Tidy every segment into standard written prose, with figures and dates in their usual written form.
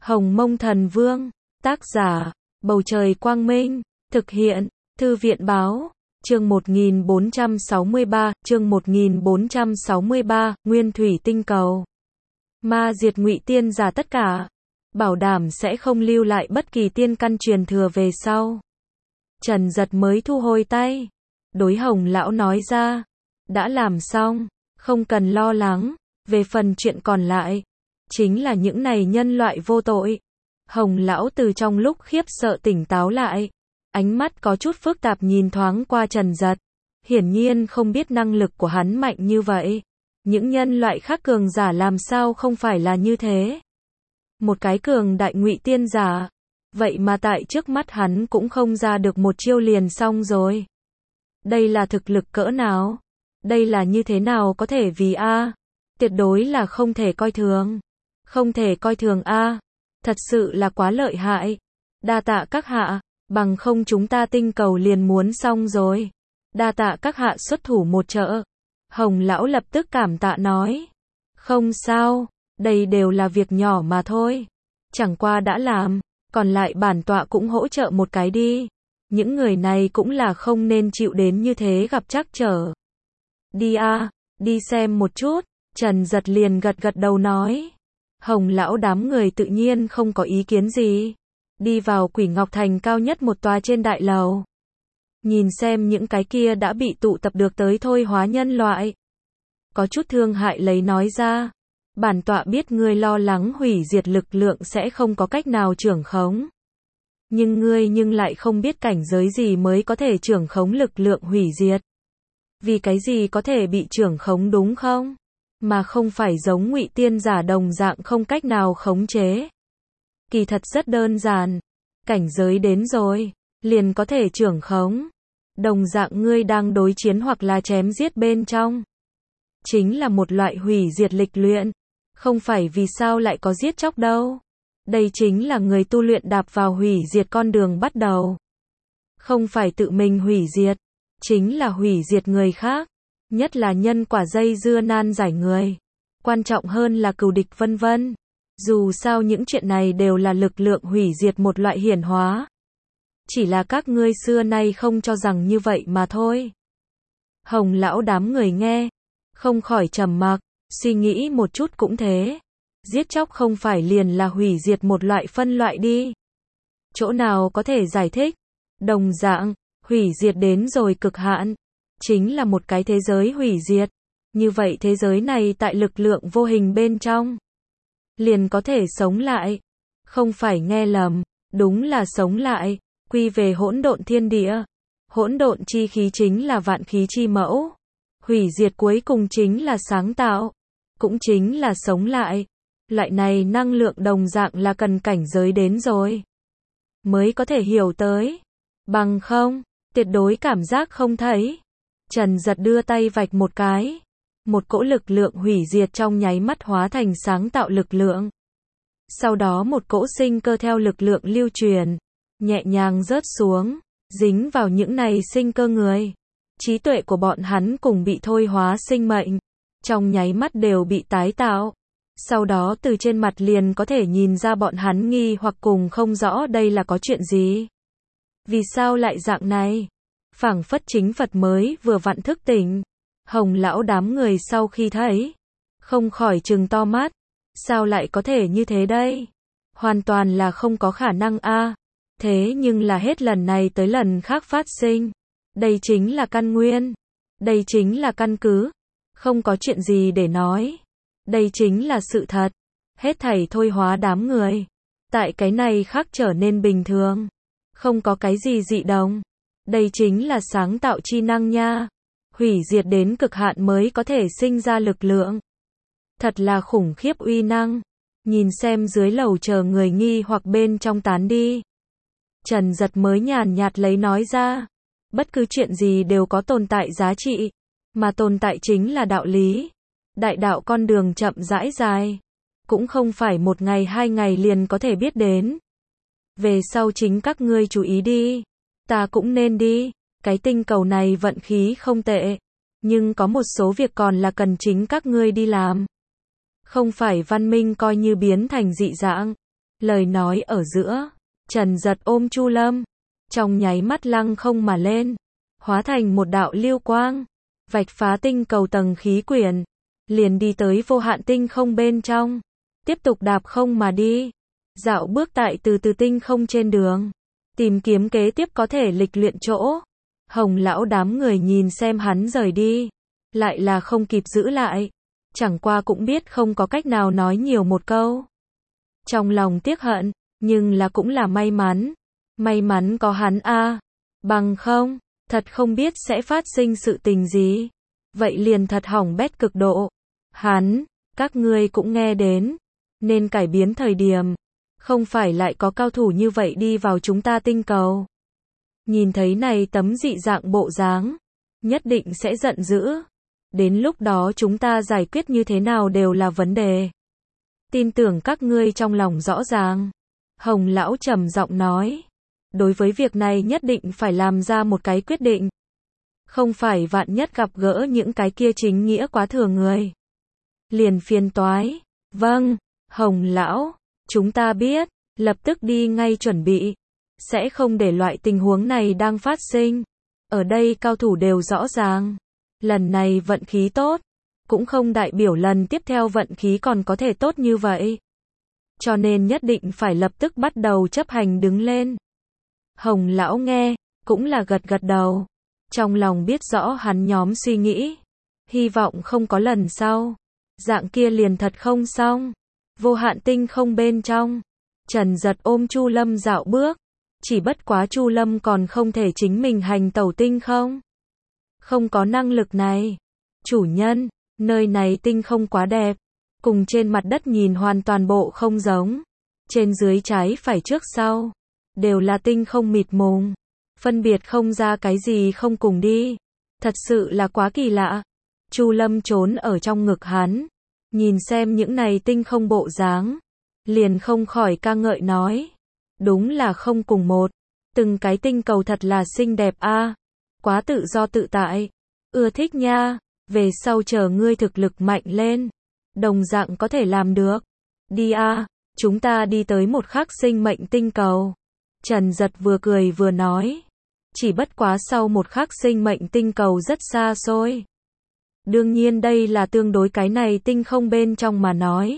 Hồng Mông Thần Vương, tác giả, Bầu Trời Quang Minh, thực hiện, Thư viện Báo, chương 1463, Nguyên Thủy Tinh Cầu. Ma diệt Ngụy Tiên giả tất cả, bảo đảm sẽ không lưu lại bất kỳ tiên căn truyền thừa về sau. Trần Giật mới thu hồi tay, đối Hồng lão nói ra, đã làm xong, không cần lo lắng, về phần chuyện còn lại, chính là những này nhân loại vô tội. Hồng lão từ trong lúc khiếp sợ tỉnh táo lại, ánh mắt có chút phức tạp nhìn thoáng qua Trần Giật, hiển nhiên không biết năng lực của hắn mạnh như vậy. Những nhân loại khác cường giả làm sao không phải là như thế. Một cái cường đại Ngụy Tiên giả, vậy mà tại trước mắt hắn cũng không ra được một chiêu liền xong rồi. Đây là thực lực cỡ nào? Đây là như thế nào có thể vì a? Tuyệt đối là không thể coi thường. Không thể coi thường a. Thật sự là quá lợi hại. Đa tạ các hạ, bằng không chúng ta tinh cầu liền muốn xong rồi. Đa tạ các hạ xuất thủ một trợ. Hồng lão lập tức cảm tạ nói. Không sao, đây đều là việc nhỏ mà thôi. Chẳng qua đã làm, còn lại bản tọa cũng hỗ trợ một cái đi. Những người này cũng là không nên chịu đến như thế gặp trắc trở. Đi a, đi xem một chút. Trần Giật liền gật gật đầu nói. Hồng lão đám người tự nhiên không có ý kiến gì. Đi vào Quỷ Ngọc Thành cao nhất một tòa trên đại lầu. Nhìn xem những cái kia đã bị tụ tập được tới thôi hóa nhân loại. Có chút thương hại lấy nói ra. Bản tọa biết ngươi lo lắng hủy diệt lực lượng sẽ không có cách nào trưởng khống. Nhưng ngươi lại không biết cảnh giới gì mới có thể trưởng khống lực lượng hủy diệt. Vì cái gì có thể bị trưởng khống đúng không? Mà không phải giống Ngụy Tiên giả đồng dạng không cách nào khống chế. Kỳ thật rất đơn giản. Cảnh giới đến rồi, liền có thể trưởng khống. Đồng dạng ngươi đang đối chiến hoặc là chém giết bên trong. Chính là một loại hủy diệt lịch luyện. Không phải vì sao lại có giết chóc đâu. Đây chính là người tu luyện đạp vào hủy diệt con đường bắt đầu. Không phải tự mình hủy diệt, chính là hủy diệt người khác. Nhất là nhân quả dây dưa nan giải người. Quan trọng hơn là cừu địch vân vân. Dù sao những chuyện này đều là lực lượng hủy diệt một loại hiển hóa. Chỉ là các ngươi xưa nay không cho rằng như vậy mà thôi. Hồng lão đám người nghe, không khỏi trầm mặc, suy nghĩ một chút cũng thế. Giết chóc không phải liền là hủy diệt một loại phân loại đi. Chỗ nào có thể giải thích? Đồng dạng, hủy diệt đến rồi cực hạn. Chính là một cái thế giới hủy diệt. Như vậy thế giới này tại lực lượng vô hình bên trong. Liền có thể sống lại. Không phải nghe lầm, đúng là sống lại. Quy về hỗn độn thiên địa. Hỗn độn chi khí chính là vạn khí chi mẫu. Hủy diệt cuối cùng chính là sáng tạo. Cũng chính là sống lại. Loại này năng lượng đồng dạng là cần cảnh giới đến rồi. Mới có thể hiểu tới. Bằng không, tuyệt đối cảm giác không thấy. Trần Giật đưa tay vạch một cái. Một cỗ lực lượng hủy diệt trong nháy mắt hóa thành sáng tạo lực lượng. Sau đó một cỗ sinh cơ theo lực lượng lưu truyền. Nhẹ nhàng rớt xuống. Dính vào những này sinh cơ người. Trí tuệ của bọn hắn cùng bị thôi hóa sinh mệnh. Trong nháy mắt đều bị tái tạo. Sau đó từ trên mặt liền có thể nhìn ra bọn hắn nghi hoặc cùng không rõ đây là có chuyện gì. Vì sao lại dạng này? Phảng phất chính Phật mới vừa vặn thức tỉnh. Hồng lão đám người sau khi thấy, không khỏi trừng to mắt. Sao lại có thể như thế đây? Hoàn toàn là không có khả năng a. Thế nhưng là hết lần này tới lần khác phát sinh. Đây chính là căn nguyên. Đây chính là căn cứ. Không có chuyện gì để nói. Đây chính là sự thật. Hết thảy thôi hóa đám người. Tại cái này khác trở nên bình thường. Không có cái gì dị đồng. Đây chính là sáng tạo chi năng nha. Hủy diệt đến cực hạn mới có thể sinh ra lực lượng. Thật là khủng khiếp uy năng. Nhìn xem dưới lầu chờ người nghi hoặc bên trong tán đi. Trần Giật mới nhàn nhạt lấy nói ra. Bất cứ chuyện gì đều có tồn tại giá trị. Mà tồn tại chính là đạo lý. Đại đạo con đường chậm rãi dài. Cũng không phải một ngày hai ngày liền có thể biết đến. Về sau chính các ngươi chú ý đi. Ta cũng nên đi. Cái tinh cầu này vận khí không tệ. Nhưng có một số việc còn là cần chính các ngươi đi làm. Không phải văn minh coi như biến thành dị dạng. Lời nói ở giữa, Trần Giật ôm Chu Lâm, trong nháy mắt lăng không mà lên, hóa thành một đạo lưu quang, vạch phá tinh cầu tầng khí quyển, liền đi tới vô hạn tinh không bên trong, tiếp tục đạp không mà đi, dạo bước tại từ từ tinh không trên đường, tìm kiếm kế tiếp có thể lịch luyện chỗ. Hồng lão đám người nhìn xem hắn rời đi, lại là không kịp giữ lại, chẳng qua cũng biết không có cách nào nói nhiều một câu. Trong lòng tiếc hận, nhưng là cũng là may mắn có hắn a, bằng không, thật không biết sẽ phát sinh sự tình gì. Vậy liền thật hỏng bét cực độ. Hắn, các ngươi cũng nghe đến, nên cải biến thời điểm, không phải lại có cao thủ như vậy đi vào chúng ta tinh cầu. Nhìn thấy này tấm dị dạng bộ dáng, nhất định sẽ giận dữ. Đến lúc đó chúng ta giải quyết như thế nào đều là vấn đề. Tin tưởng các ngươi trong lòng rõ ràng. Hồng lão trầm giọng nói. Đối với việc này nhất định phải làm ra một cái quyết định. Không phải vạn nhất gặp gỡ những cái kia chính nghĩa quá thừa người. Liền phiền toái. Vâng, Hồng lão, chúng ta biết, lập tức đi ngay chuẩn bị. Sẽ không để loại tình huống này đang phát sinh. Ở đây cao thủ đều rõ ràng. Lần này vận khí tốt, cũng không đại biểu lần tiếp theo vận khí còn có thể tốt như vậy. Cho nên nhất định phải lập tức bắt đầu chấp hành đứng lên. Hồng lão nghe, cũng là gật gật đầu. Trong lòng biết rõ hắn nhóm suy nghĩ. Hy vọng không có lần sau. Dạng kia liền thật không xong. Vô hạn tinh không bên trong. Trần Giật ôm Chu Lâm dạo bước. Chỉ bất quá Chu Lâm còn không thể chính mình hành tẩu tinh không. Không có năng lực này. Chủ nhân, nơi này tinh không quá đẹp. Cùng trên mặt đất nhìn hoàn toàn bộ không giống. Trên dưới trái phải trước sau. Đều là tinh không mịt mùng. Phân biệt không ra cái gì không cùng đi. Thật sự là quá kỳ lạ. Chu Lâm trốn ở trong ngực hắn. Nhìn xem những này tinh không bộ dáng. Liền không khỏi ca ngợi nói. Đúng là không cùng một. Từng cái tinh cầu thật là xinh đẹp a. Quá tự do tự tại. Ưa thích nha. Về sau chờ ngươi thực lực mạnh lên. Đồng dạng có thể làm được. Đi a, chúng ta đi tới một khắc sinh mệnh tinh cầu. Trần Giật vừa cười vừa nói. Chỉ bất quá sau một khắc sinh mệnh tinh cầu rất xa xôi. Đương nhiên đây là tương đối cái này tinh không bên trong mà nói.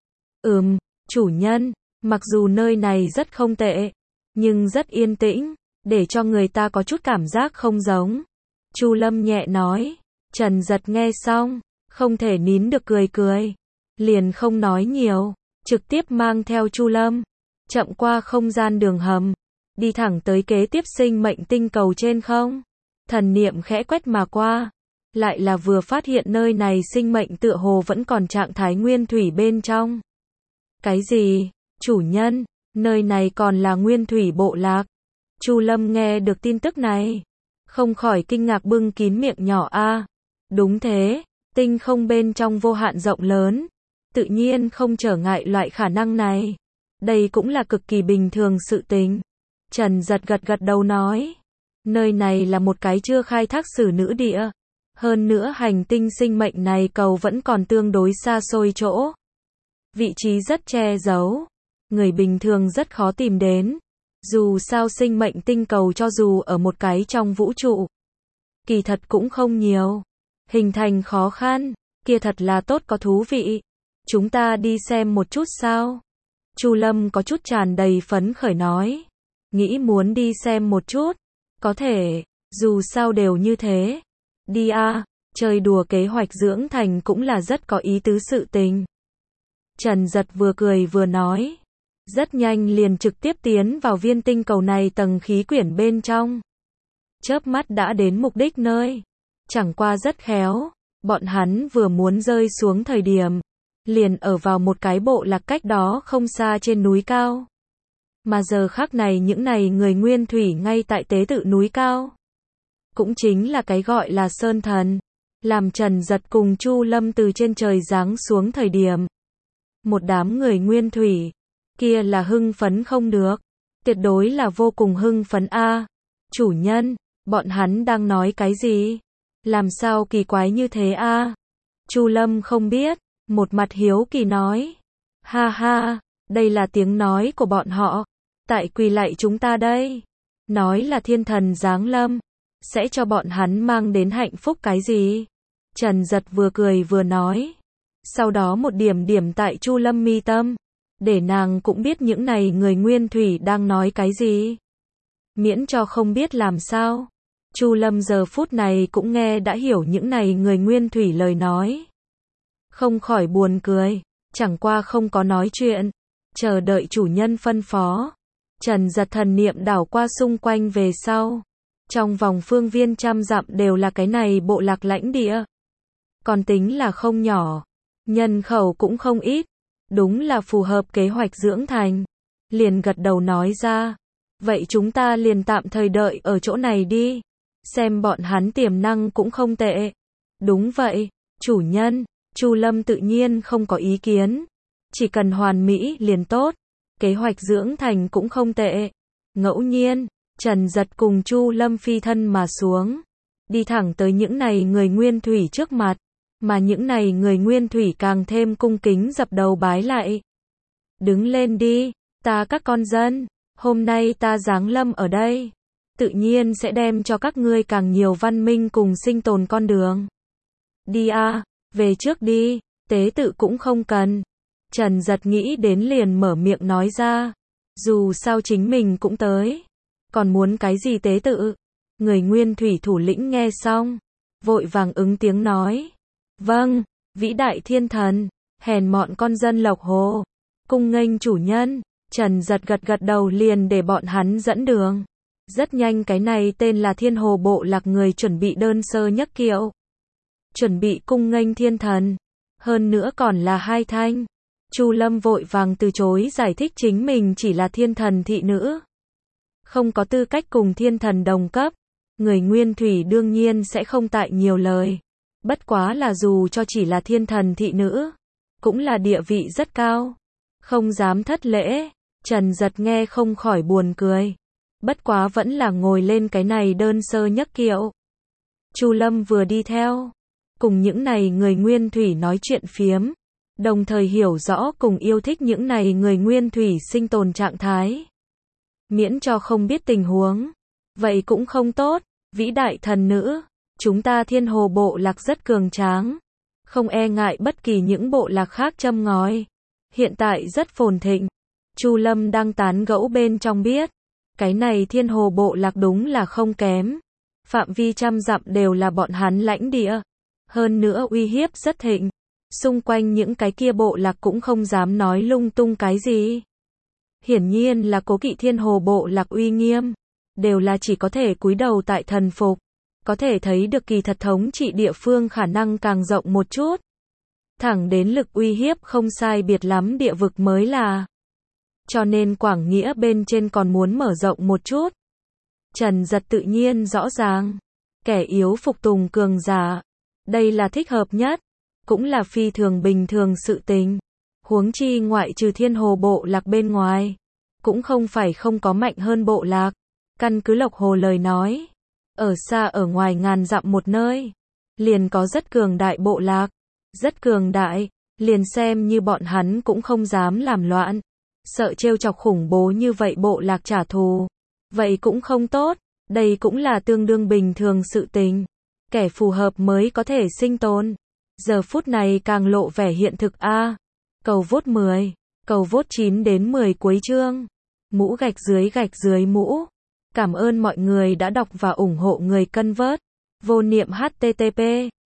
Chủ nhân, mặc dù nơi này rất không tệ, nhưng rất yên tĩnh, để cho người ta có chút cảm giác không giống. Chu Lâm nhẹ nói. Trần Giật nghe xong, không thể nín được cười. Liền không nói nhiều, trực tiếp mang theo Chu Lâm, chậm qua không gian đường hầm, đi thẳng tới kế tiếp sinh mệnh tinh cầu trên không. Thần niệm khẽ quét mà qua, lại là vừa phát hiện nơi này sinh mệnh tựa hồ vẫn còn trạng thái nguyên thủy bên trong. Cái gì? Chủ nhân, nơi này còn là nguyên thủy bộ lạc. Chu Lâm nghe được tin tức này, không khỏi kinh ngạc bưng kín miệng nhỏ a. Đúng thế, tinh không bên trong vô hạn rộng lớn, tự nhiên không trở ngại loại khả năng này. Đây cũng là cực kỳ bình thường sự tình. Trần Giật gật đầu nói, nơi này là một cái chưa khai thác xử nữ địa. Hơn nữa hành tinh sinh mệnh này cầu vẫn còn tương đối xa xôi chỗ. Vị trí rất che giấu, người bình thường rất khó tìm đến. Dù sao sinh mệnh tinh cầu cho dù ở một cái trong vũ trụ, kỳ thật cũng không nhiều. Hình thành khó khăn, kia thật là tốt có thú vị. Chúng ta đi xem một chút sao? Chu Lâm có chút tràn đầy phấn khởi nói. Nghĩ muốn đi xem một chút. Có thể, dù sao đều như thế. Đi a, chơi đùa kế hoạch dưỡng thành cũng là rất có ý tứ sự tình. Trần Giật vừa cười vừa nói. Rất nhanh liền trực tiếp tiến vào viên tinh cầu này tầng khí quyển bên trong. Chớp mắt đã đến mục đích nơi. Chẳng qua rất khéo, bọn hắn vừa muốn rơi xuống thời điểm, liền ở vào một cái bộ lạc cách đó không xa trên núi cao. Mà giờ khắc này những này người nguyên thủy ngay tại tế tự núi cao. Cũng chính là cái gọi là Sơn Thần. Làm Trần Giật cùng Chu Lâm từ trên trời giáng xuống thời điểm. Một đám người nguyên thủy, kia là hưng phấn không được. Tuyệt đối là vô cùng hưng phấn a. Chủ nhân, bọn hắn đang nói cái gì? Làm sao kỳ quái như thế a? Chu Lâm không biết, một mặt hiếu kỳ nói. Ha ha, Đây là tiếng nói của bọn họ. Tại quỳ lạy chúng ta đây. Nói là thiên thần giáng lâm. Sẽ cho bọn hắn mang đến hạnh phúc cái gì? Trần Giật vừa cười vừa nói. Sau đó một điểm điểm tại Chu Lâm mi tâm. Để nàng cũng biết những này người nguyên thủy đang nói cái gì. Miễn cho không biết làm sao. Chu Lâm giờ phút này cũng nghe đã hiểu những này người nguyên thủy lời nói. Không khỏi buồn cười. Chẳng qua không có nói chuyện. Chờ đợi chủ nhân phân phó. Trần Giật thần niệm đảo qua xung quanh về sau. Trong vòng phương viên trăm dặm đều là cái này bộ lạc lãnh địa. Còn tính là không nhỏ. Nhân khẩu cũng không ít. Đúng là phù hợp kế hoạch dưỡng thành. Liền gật đầu nói ra. Vậy chúng ta liền tạm thời đợi ở chỗ này đi. Xem bọn hắn tiềm năng cũng không tệ. Đúng vậy, chủ nhân. Chu Lâm tự nhiên không có ý kiến. Chỉ cần hoàn mỹ liền tốt. Kế hoạch dưỡng thành cũng không tệ. Ngẫu nhiên, Trần Giật cùng Chu Lâm phi thân mà xuống. Đi thẳng tới những này người nguyên thủy trước mặt. Mà những này người nguyên thủy càng thêm cung kính dập đầu bái lại. Đứng lên đi, ta các con dân. Hôm nay ta giáng lâm ở đây. Tự nhiên sẽ đem cho các ngươi càng nhiều văn minh cùng sinh tồn con đường. Đi a, về trước đi, tế tự cũng không cần. Trần Giật nghĩ đến liền mở miệng nói ra. Dù sao chính mình cũng tới. Còn muốn cái gì tế tự? Người nguyên thủy thủ lĩnh nghe xong. Vội vàng ứng tiếng nói. Vâng, vĩ đại thiên thần. Hèn mọn con dân Lộc Hồ. Cung nghênh chủ nhân. Trần Giật gật gật đầu liền để bọn hắn dẫn đường. Rất nhanh cái này tên là Thiên Hồ bộ lạc người chuẩn bị đơn sơ nhất kiệu. Chuẩn bị cung nghênh thiên thần. Hơn nữa còn là hai thanh. Chu Lâm vội vàng từ chối giải thích chính mình chỉ là thiên thần thị nữ. Không có tư cách cùng thiên thần đồng cấp. Người nguyên thủy đương nhiên sẽ không tại nhiều lời. Bất quá là dù cho chỉ là thiên thần thị nữ. Cũng là địa vị rất cao. Không dám thất lễ. Trần Giật nghe không khỏi buồn cười. Bất quá vẫn là ngồi lên cái này đơn sơ nhất kiệu. Chu Lâm vừa đi theo. Cùng những này người nguyên thủy nói chuyện phiếm. Đồng thời hiểu rõ cùng yêu thích những này người nguyên thủy sinh tồn trạng thái. Miễn cho không biết tình huống. Vậy cũng không tốt. Vĩ đại thần nữ. Chúng ta Thiên Hồ bộ lạc rất cường tráng. Không e ngại bất kỳ những bộ lạc khác châm ngòi. Hiện tại rất phồn thịnh. Chu Lâm đang tán gẫu bên trong biết. Cái này Thiên Hồ bộ lạc đúng là không kém. Phạm vi trăm dặm đều là bọn hắn lãnh địa. Hơn nữa uy hiếp rất thịnh. Xung quanh những cái kia bộ lạc cũng không dám nói lung tung cái gì. Hiển nhiên là cố kỵ Thiên Hồ bộ lạc uy nghiêm. Đều là chỉ có thể cúi đầu tại thần phục. Có thể thấy được kỳ thật thống trị địa phương khả năng càng rộng một chút. Thẳng đến lực uy hiếp không sai biệt lắm địa vực mới là. Cho nên Quảng Nghĩa bên trên còn muốn mở rộng một chút. Trần Giật tự nhiên rõ ràng. Kẻ yếu phục tùng cường giả. Đây là thích hợp nhất. Cũng là phi thường bình thường sự tình. Huống chi ngoại trừ Thiên Hồ bộ lạc bên ngoài. Cũng không phải không có mạnh hơn bộ lạc. Căn cứ Lộc Hồ lời nói. Ở xa ở ngoài ngàn dặm một nơi. Liền có rất cường đại bộ lạc. Rất cường đại. Liền xem như bọn hắn cũng không dám làm loạn. Sợ trêu chọc khủng bố như vậy bộ lạc trả thù. Vậy cũng không tốt. Đây cũng là tương đương bình thường sự tình. Kẻ phù hợp mới có thể sinh tồn. Giờ phút này càng lộ vẻ hiện thực a. Cầu vote 10. Cầu vote 9 đến 10 cuối chương. Mũ gạch dưới mũ. Cảm ơn mọi người đã đọc và ủng hộ người cân vớt. Vô niệm http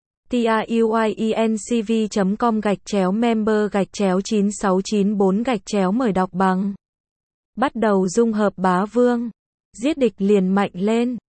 truyencv.com/member/9694- mời đọc bằng. Bắt đầu dung hợp bá vương. Giết địch liền mạnh lên.